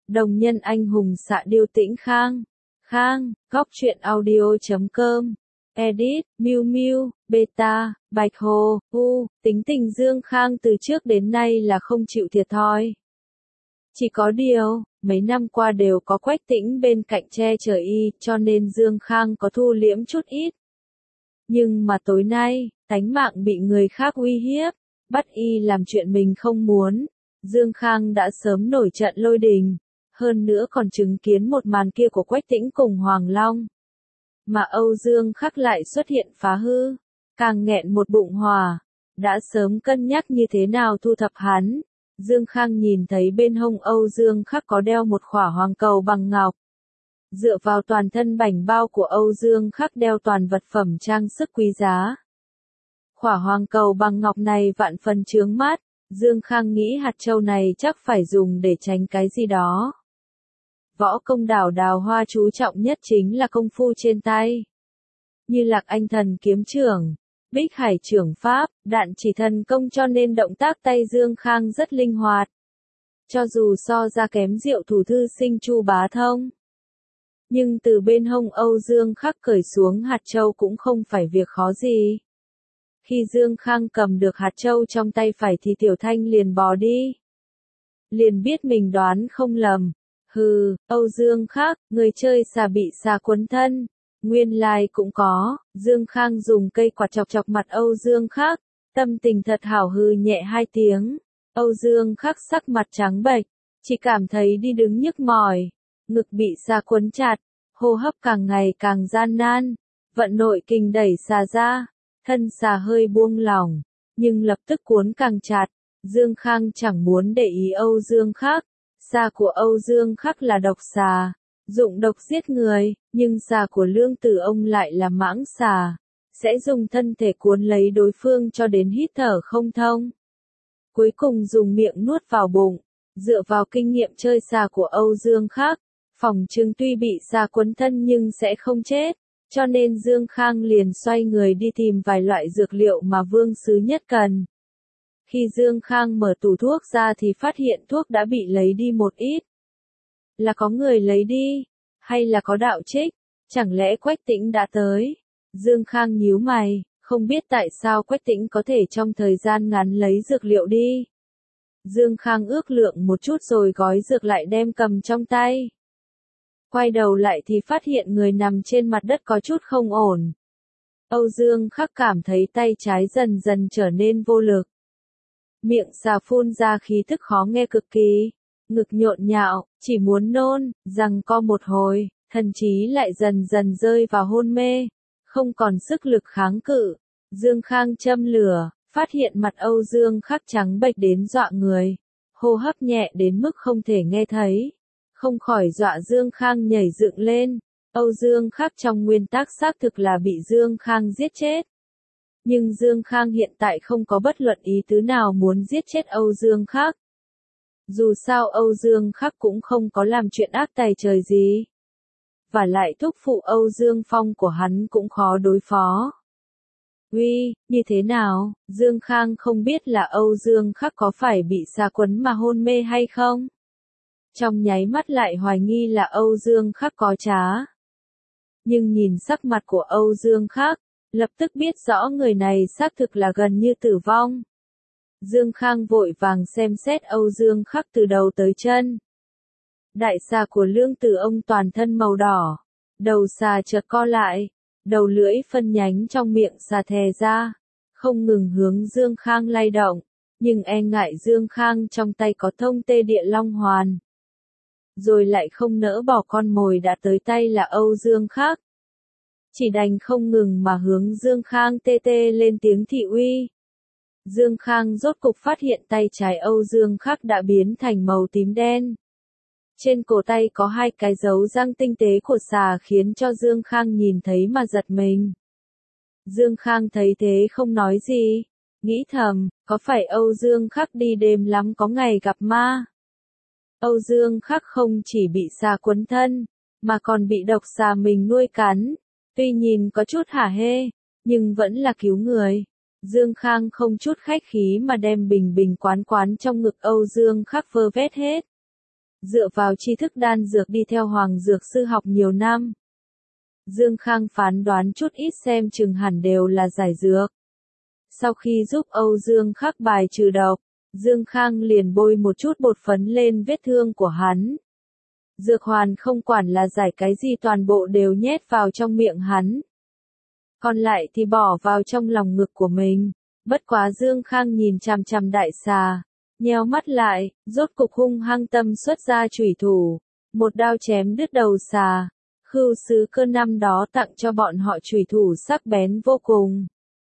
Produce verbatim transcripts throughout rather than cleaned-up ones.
Đồng nhân anh hùng xạ điêu Tĩnh Khang. Khang, góc truyện audio chấm com. Edit, Miu Miu, Beta, Bạch Hồ, U, tính tình Dương Khang từ trước đến nay là không chịu thiệt thòi. Chỉ có điều, mấy năm qua đều có Quách Tĩnh bên cạnh che chở y, cho nên Dương Khang có thu liễm chút ít. Nhưng mà tối nay, tánh mạng bị người khác uy hiếp, bắt y làm chuyện mình không muốn. Dương Khang đã sớm nổi trận lôi đình, hơn nữa còn chứng kiến một màn kia của Quách Tĩnh cùng Hoàng Long. Mà Âu Dương Khắc lại xuất hiện phá hư, càng nghẹn một bụng hỏa, đã sớm cân nhắc như thế nào thu thập hắn. Dương Khang nhìn thấy bên hông Âu Dương Khắc có đeo một khỏa hoàng cầu bằng ngọc. Dựa vào toàn thân bảnh bao của Âu Dương Khắc đeo toàn vật phẩm trang sức quý giá. Khỏa hoàng cầu bằng ngọc này vạn phần chướng mắt, Dương Khang nghĩ hạt châu này chắc phải dùng để tránh cái gì đó. Võ công đảo Đào Hoa chú trọng nhất chính là công phu trên tay. Như Lạc Anh thần kiếm trưởng, Bích Hải trưởng pháp, đạn chỉ thần công, cho nên động tác tay Dương Khang rất linh hoạt. Cho dù so ra kém Diệu thủ thư sinh Chu Bá Thông. Nhưng từ bên hông Âu Dương Khắc cởi xuống hạt châu cũng không phải việc khó gì. Khi Dương Khang cầm được hạt châu trong tay phải thì Tiểu Thanh liền bò đi. Liền biết mình đoán không lầm. Hừ, Âu Dương Khắc, người chơi xà bị xà quấn thân. Nguyên lai cũng có. Dương Khang dùng cây quạt chọc chọc mặt Âu Dương Khắc, tâm tình thật hảo, hừ nhẹ hai tiếng. Âu Dương Khắc sắc mặt trắng bệch, chỉ cảm thấy đi đứng nhức mỏi, ngực bị xà quấn chặt, hô hấp càng ngày càng gian nan, vận nội kình đẩy xà ra, thân xà hơi buông lỏng, nhưng lập tức cuốn càng chặt. Dương Khang chẳng muốn để ý Âu Dương Khắc. Xà của Âu Dương Khắc là độc xà, dụng độc giết người, nhưng xà của Lương Tử Ông lại là mãng xà, sẽ dùng thân thể cuốn lấy đối phương cho đến hít thở không thông. Cuối cùng dùng miệng nuốt vào bụng. Dựa vào kinh nghiệm chơi xà của Âu Dương Khắc, phỏng chừng tuy bị xà quấn thân nhưng sẽ không chết, cho nên Dương Khang liền xoay người đi tìm vài loại dược liệu mà Vương Sứ Nhất cần. Khi Dương Khang mở tủ thuốc ra thì phát hiện thuốc đã bị lấy đi một ít. Là có người lấy đi, hay là có đạo trích, chẳng lẽ Quách Tĩnh đã tới? Dương Khang nhíu mày, không biết tại sao Quách Tĩnh có thể trong thời gian ngắn lấy dược liệu đi. Dương Khang ước lượng một chút rồi gói dược lại đem cầm trong tay. Quay đầu lại thì phát hiện người nằm trên mặt đất có chút không ổn. Âu Dương Khắc cảm thấy tay trái dần dần trở nên vô lực. Miệng xà phun ra khí thức khó nghe cực kỳ, ngực nhộn nhạo, chỉ muốn nôn, rằng co một hồi, thần trí lại dần dần rơi vào hôn mê, không còn sức lực kháng cự. Dương Khang châm lửa, phát hiện mặt Âu Dương Khắc trắng bệch đến dọa người, hô hấp nhẹ đến mức không thể nghe thấy, không khỏi dọa Dương Khang nhảy dựng lên. Âu Dương Khắc trong nguyên tắc xác thực là bị Dương Khang giết chết. Nhưng Dương Khang hiện tại không có bất luận ý tứ nào muốn giết chết Âu Dương Khắc. Dù sao Âu Dương Khắc cũng không có làm chuyện ác tày trời gì. Và lại thúc phụ Âu Dương Phong của hắn cũng khó đối phó. Uy, như thế nào? Dương Khang không biết là Âu Dương Khắc có phải bị xà quấn mà hôn mê hay không? Trong nháy mắt lại hoài nghi là Âu Dương Khắc có trá. Nhưng nhìn sắc mặt của Âu Dương Khắc, lập tức biết rõ người này xác thực là gần như tử vong. Dương Khang vội vàng xem xét Âu Dương Khắc từ đầu tới chân. Đại xà của Lương Tử Ông toàn thân màu đỏ, đầu xà chợt co lại, đầu lưỡi phân nhánh trong miệng xà thè ra, không ngừng hướng Dương Khang lay động, nhưng e ngại Dương Khang trong tay có thông tê địa long hoàn. Rồi lại không nỡ bỏ con mồi đã tới tay là Âu Dương Khắc. Chỉ đành không ngừng mà hướng Dương Khang tê tê lên tiếng thị uy. Dương Khang rốt cục phát hiện tay trái Âu Dương Khắc đã biến thành màu tím đen. Trên cổ tay có hai cái dấu răng tinh tế của xà khiến cho Dương Khang nhìn thấy mà giật mình. Dương Khang thấy thế không nói gì, nghĩ thầm, có phải Âu Dương Khắc đi đêm lắm có ngày gặp ma? Âu Dương Khắc không chỉ bị xà quấn thân, mà còn bị độc xà mình nuôi cắn. Tuy nhìn có chút hả hê, nhưng vẫn là cứu người. Dương Khang không chút khách khí mà đem bình bình quán quán trong ngực Âu Dương Khắc vơ vét hết. dựa vào tri thức đan dược đi theo Hoàng Dược Sư học nhiều năm. Dương Khang phán đoán chút ít xem chừng hẳn đều là giải dược. Sau khi giúp Âu Dương Khắc bài trừ độc, Dương Khang liền bôi một chút bột phấn lên vết thương của hắn. Dược hoàn không quản là giải cái gì toàn bộ đều nhét vào trong miệng hắn. Còn lại thì bỏ vào trong lòng ngực của mình. Bất quá Dương Khang nhìn chằm chằm đại xà, nheo mắt lại, rốt cục hung hăng tâm xuất ra chủy thủ, một đao chém đứt đầu xà. Khưu Sứ Cơ năm đó tặng cho bọn họ chủy thủ sắc bén vô cùng.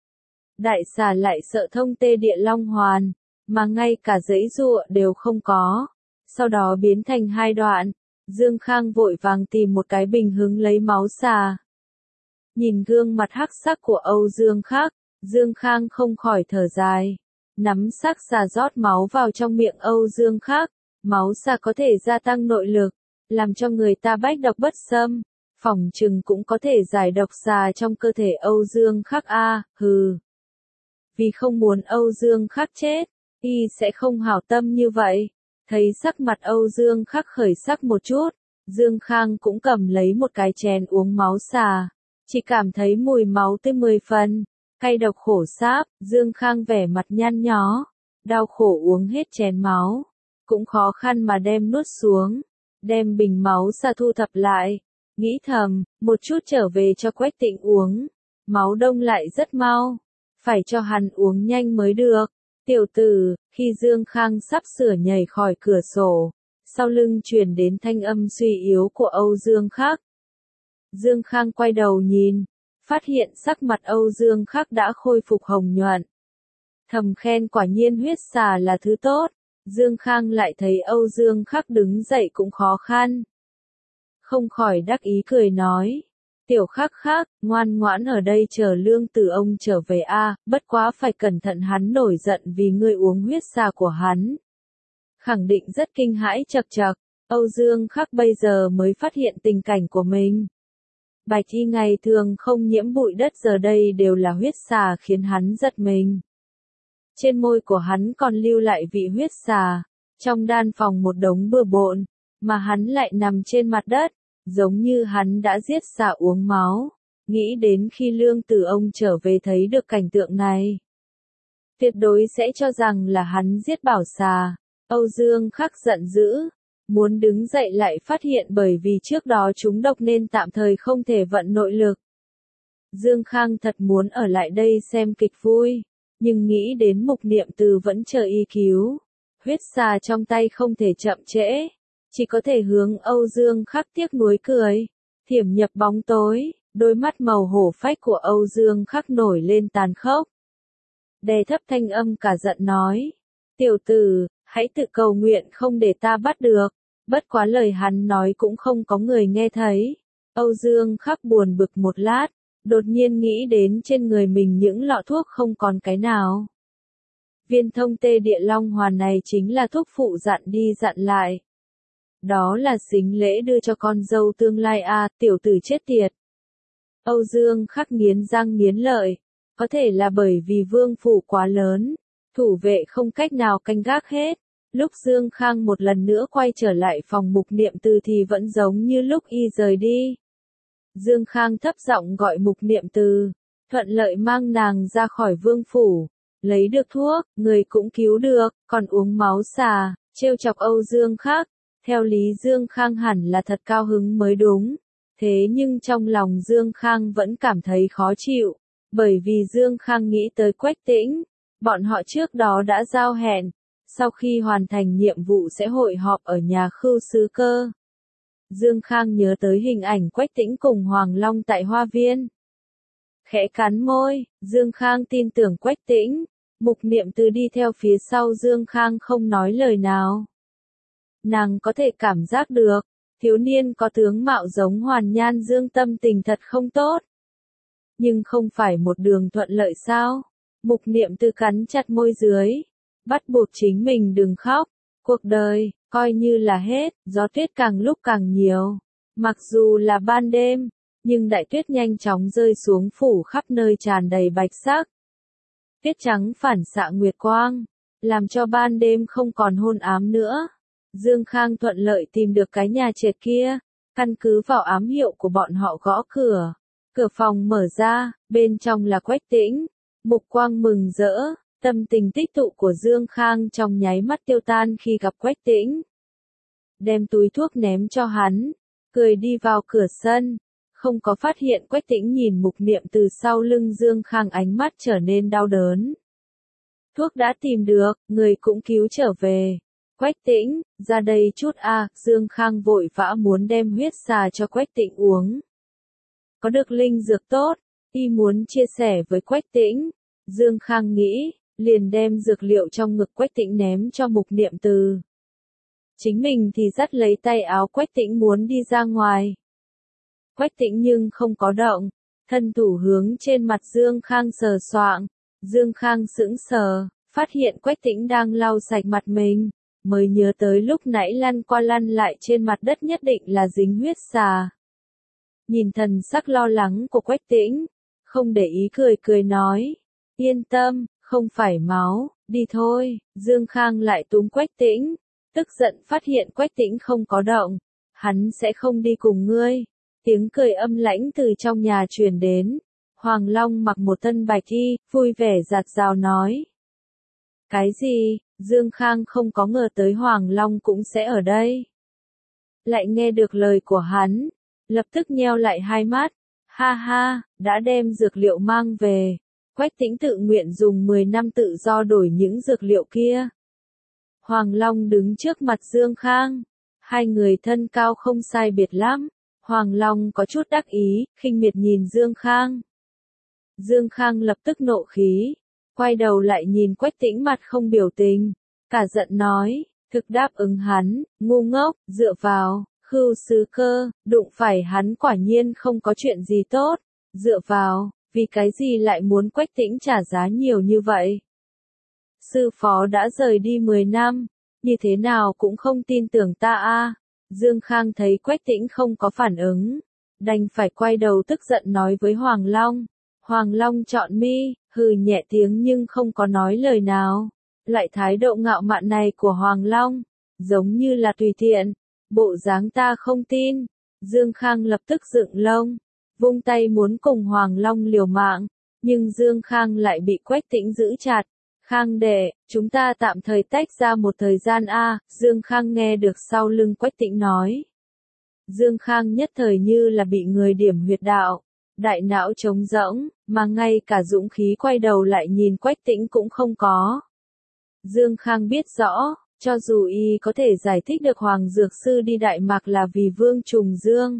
Đại xà lại sợ thông tê địa long hoàn, mà ngay cả giấy giụa đều không có. Sau đó biến thành hai đoạn, Dương Khang vội vàng tìm một cái bình hứng lấy máu xà. Nhìn gương mặt hắc sắc của Âu Dương Khắc, Dương Khang không khỏi thở dài. Nắm sắc xà rót máu vào trong miệng Âu Dương Khắc, máu xà có thể gia tăng nội lực, làm cho người ta bách độc bất xâm, phỏng chừng cũng có thể giải độc xà trong cơ thể Âu Dương Khắc a, hừ. Vì không muốn Âu Dương Khắc chết, y sẽ không hảo tâm như vậy. Thấy sắc mặt Âu Dương Khắc khởi sắc một chút, Dương Khang cũng cầm lấy một cái chén uống máu xà, chỉ cảm thấy mùi máu tới mười phần, cay độc khổ sáp, Dương Khang vẻ mặt nhăn nhó, đau khổ uống hết chén máu, cũng khó khăn mà đem nuốt xuống, đem bình máu xà thu thập lại, nghĩ thầm, một chút trở về cho Quách Tĩnh uống, máu đông lại rất mau, phải cho hắn uống nhanh mới được. Tiểu tử, khi Dương Khang sắp sửa nhảy khỏi cửa sổ, sau lưng truyền đến thanh âm suy yếu của Âu Dương Khắc. Dương Khang quay đầu nhìn, phát hiện sắc mặt Âu Dương Khắc đã khôi phục hồng nhuận. Thầm khen quả nhiên huyết xà là thứ tốt, Dương Khang lại thấy Âu Dương Khắc đứng dậy cũng khó khăn. Không khỏi đắc ý cười nói. Tiểu Khắc Khắc, ngoan ngoãn ở đây chờ lương tử ông trở về a, bất quá phải cẩn thận hắn nổi giận vì ngươi uống huyết xà của hắn. Khẳng định rất kinh hãi chậc chậc, Âu Dương Khắc bây giờ mới phát hiện tình cảnh của mình. Bạch y ngày thường không nhiễm bụi đất giờ đây đều là huyết xà khiến hắn giật mình. Trên môi của hắn còn lưu lại vị huyết xà, trong đan phòng một đống bừa bộn, mà hắn lại nằm trên mặt đất. Giống như hắn đã giết xà uống máu, nghĩ đến khi lương tử ông trở về thấy được cảnh tượng này. Tuyệt đối sẽ cho rằng là hắn giết bảo xà, Âu Dương Khắc giận dữ, muốn đứng dậy lại phát hiện bởi vì trước đó chúng độc nên tạm thời không thể vận nội lực. Dương Khang thật muốn ở lại đây xem kịch vui, nhưng nghĩ đến Mục Niệm Từ vẫn chờ y cứu, huyết xà trong tay không thể chậm trễ. Chỉ có thể hướng Âu Dương Khắc tiếc nuối cười, thiểm nhập bóng tối, đôi mắt màu hổ phách của Âu Dương Khắc nổi lên tàn khốc. Đè thấp thanh âm cả giận nói, tiểu tử, hãy tự cầu nguyện không để ta bắt được, bất quá lời hắn nói cũng không có người nghe thấy. Âu Dương Khắc buồn bực một lát, đột nhiên nghĩ đến trên người mình những lọ thuốc không còn cái nào. Viên thông tê địa long hoàn này chính là thuốc phụ dặn đi dặn lại. Đó là sính lễ đưa cho con dâu tương lai a, à, tiểu tử chết tiệt. Âu Dương Khắc nghiến răng nghiến lợi, có thể là bởi vì vương phủ quá lớn, thủ vệ không cách nào canh gác hết. Lúc Dương Khang một lần nữa quay trở lại phòng Mục Niệm Từ thì vẫn giống như lúc y rời đi. Dương Khang thấp giọng gọi Mục Niệm Từ, thuận lợi mang nàng ra khỏi vương phủ, lấy được thuốc, người cũng cứu được, còn uống máu xà, trêu chọc Âu Dương Khắc. Theo lý Dương Khang hẳn là thật cao hứng mới đúng, thế nhưng trong lòng Dương Khang vẫn cảm thấy khó chịu, bởi vì Dương Khang nghĩ tới Quách Tĩnh, bọn họ trước đó đã giao hẹn, sau khi hoàn thành nhiệm vụ sẽ hội họp ở nhà Khưu Sứ Cơ. Dương Khang nhớ tới hình ảnh Quách Tĩnh cùng Hoàng Long tại hoa viên. Khẽ cắn môi, Dương Khang tin tưởng Quách Tĩnh, Mục Niệm Từ đi theo phía sau Dương Khang không nói lời nào. Nàng có thể cảm giác được, thiếu niên có tướng mạo giống Hoàn Nhan Dương tâm tình thật không tốt. Nhưng không phải một đường thuận lợi sao? Mục Niệm Từ cắn chặt môi dưới, bắt buộc chính mình đừng khóc, cuộc đời, coi như là hết, gió tuyết càng lúc càng nhiều. Mặc dù là ban đêm, nhưng đại tuyết nhanh chóng rơi xuống phủ khắp nơi tràn đầy bạch sắc. Tuyết trắng phản xạ nguyệt quang, làm cho ban đêm không còn hôn ám nữa. Dương Khang thuận lợi tìm được cái nhà trệt kia, căn cứ vào ám hiệu của bọn họ gõ cửa. Cửa phòng mở ra, bên trong là Quách Tĩnh. Mục quang mừng rỡ, tâm tình tích tụ của Dương Khang trong nháy mắt tiêu tan khi gặp Quách Tĩnh. Đem túi thuốc ném cho hắn, cười đi vào cửa sân. Không có phát hiện Quách Tĩnh nhìn Mục Niệm từ sau lưng Dương Khang, ánh mắt trở nên đau đớn. Thuốc đã tìm được, người cũng cứu trở về. Quách Tĩnh, ra đây chút a, à, Dương Khang vội vã muốn đem huyết xà cho Quách Tĩnh uống. Có được linh dược tốt, y muốn chia sẻ với Quách Tĩnh. Dương Khang nghĩ, liền đem dược liệu trong ngực Quách Tĩnh ném cho Mục Niệm Từ. Chính mình thì dắt lấy tay áo Quách Tĩnh muốn đi ra ngoài. Quách Tĩnh nhưng không có động, thân thủ hướng trên mặt Dương Khang sờ soạng. Dương Khang sững sờ, phát hiện Quách Tĩnh đang lau sạch mặt mình, mới nhớ tới lúc nãy lăn qua lăn lại trên mặt đất nhất định là dính huyết xà. Nhìn thần sắc lo lắng của Quách Tĩnh, không để ý cười cười nói, yên tâm, không phải máu, đi thôi. Dương Khang lại túm Quách Tĩnh, tức giận phát hiện Quách Tĩnh không có động, hắn sẽ không đi cùng ngươi. Tiếng cười âm lãnh từ trong nhà truyền đến. Hoàng Long mặc một thân bạch y, vui vẻ giạt rào nói. Cái gì? Dương Khang không có ngờ tới Hoàng Long cũng sẽ ở đây. Lại nghe được lời của hắn, lập tức nheo lại hai mắt. Ha ha, đã đem dược liệu mang về. Quách Tĩnh tự nguyện dùng mười năm tự do đổi những dược liệu kia. Hoàng Long đứng trước mặt Dương Khang. Hai người thân cao không sai biệt lắm. Hoàng Long có chút đắc ý, khinh miệt nhìn Dương Khang. Dương Khang lập tức nộ khí, quay đầu lại nhìn Quách Tĩnh mặt không biểu tình, cả giận nói, thực đáp ứng hắn, ngu ngốc, dựa vào, Khưu Sứ Cơ, đụng phải hắn quả nhiên không có chuyện gì tốt, dựa vào, vì cái gì lại muốn Quách Tĩnh trả giá nhiều như vậy? Sư phó đã rời đi mười năm, như thế nào cũng không tin tưởng ta a. Dương Khang thấy Quách Tĩnh không có phản ứng, đành phải quay đầu tức giận nói với Hoàng Long. Hoàng Long trọn mi, hừ nhẹ tiếng nhưng không có nói lời nào. Loại thái độ ngạo mạn này của Hoàng Long, giống như là tùy tiện, bộ dáng ta không tin. Dương Khang lập tức dựng lông, vung tay muốn cùng Hoàng Long liều mạng, nhưng Dương Khang lại bị Quách Tĩnh giữ chặt. Khang đệ, chúng ta tạm thời tách ra một thời gian a. Dương Khang nghe được sau lưng Quách Tĩnh nói. Dương Khang nhất thời như là bị người điểm huyệt đạo, đại não trống rỗng, mà ngay cả dũng khí quay đầu lại nhìn Quách Tĩnh cũng không có. Dương Khang biết rõ, cho dù y có thể giải thích được Hoàng Dược Sư đi Đại Mạc là vì Vương Trùng Dương.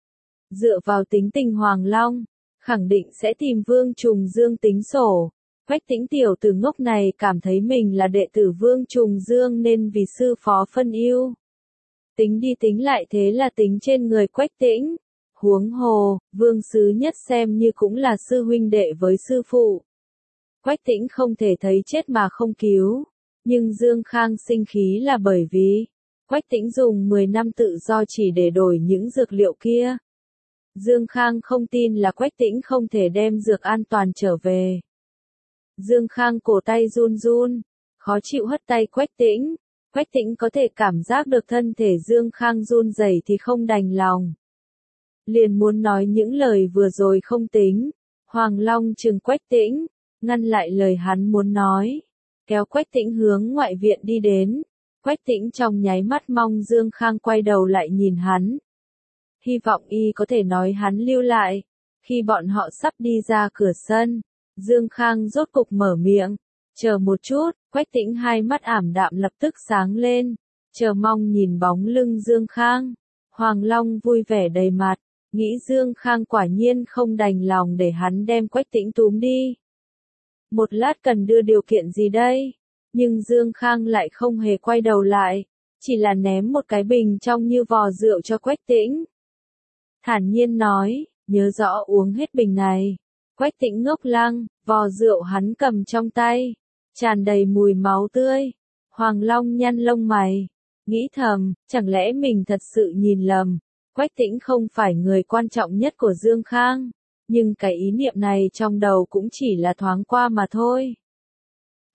Dựa vào tính tình Hoàng Long, khẳng định sẽ tìm Vương Trùng Dương tính sổ. Quách Tĩnh tiểu tử ngốc này cảm thấy mình là đệ tử Vương Trùng Dương nên vì sư phó phân ưu. Tính đi tính lại thế là tính trên người Quách Tĩnh. Huống hồ, Vương Sứ Nhất xem như cũng là sư huynh đệ với sư phụ. Quách Tĩnh không thể thấy chết mà không cứu. Nhưng Dương Khang sinh khí là bởi vì Quách Tĩnh dùng mười năm tự do chỉ để đổi những dược liệu kia. Dương Khang không tin là Quách Tĩnh không thể đem dược an toàn trở về. Dương Khang cổ tay run run, khó chịu hất tay Quách Tĩnh. Quách Tĩnh có thể cảm giác được thân thể Dương Khang run rẩy thì không đành lòng. Liền muốn nói những lời vừa rồi không tính. Hoàng Long trừng Quách Tĩnh, ngăn lại lời hắn muốn nói. Kéo Quách Tĩnh hướng ngoại viện đi đến. Quách Tĩnh trong nháy mắt mong Dương Khang quay đầu lại nhìn hắn. Hy vọng y có thể nói hắn lưu lại. Khi bọn họ sắp đi ra cửa sân, Dương Khang rốt cục mở miệng. Chờ một chút, Quách Tĩnh hai mắt ảm đạm lập tức sáng lên. Chờ mong nhìn bóng lưng Dương Khang. Hoàng Long vui vẻ đầy mặt, nghĩ Dương Khang quả nhiên không đành lòng để hắn đem Quách Tĩnh túm đi. Một lát cần đưa điều kiện gì đây? Nhưng Dương Khang lại không hề quay đầu lại, chỉ là ném một cái bình trong như vò rượu cho Quách Tĩnh. Thản nhiên nói, nhớ rõ uống hết bình này. Quách Tĩnh ngốc lăng, vò rượu hắn cầm trong tay, tràn đầy mùi máu tươi. Hoàng Long nhăn lông mày, nghĩ thầm, chẳng lẽ mình thật sự nhìn lầm. Quách Tĩnh không phải người quan trọng nhất của Dương Khang, nhưng cái ý niệm này trong đầu cũng chỉ là thoáng qua mà thôi.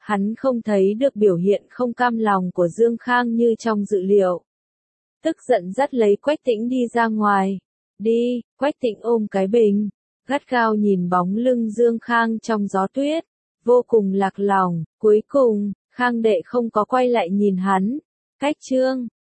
Hắn không thấy được biểu hiện không cam lòng của Dương Khang như trong dự liệu. Tức giận dắt lấy Quách Tĩnh đi ra ngoài. Đi, Quách Tĩnh ôm cái bình, gắt gao nhìn bóng lưng Dương Khang trong gió tuyết, vô cùng lạc lòng. Cuối cùng, Khang đệ không có quay lại nhìn hắn. Cách chương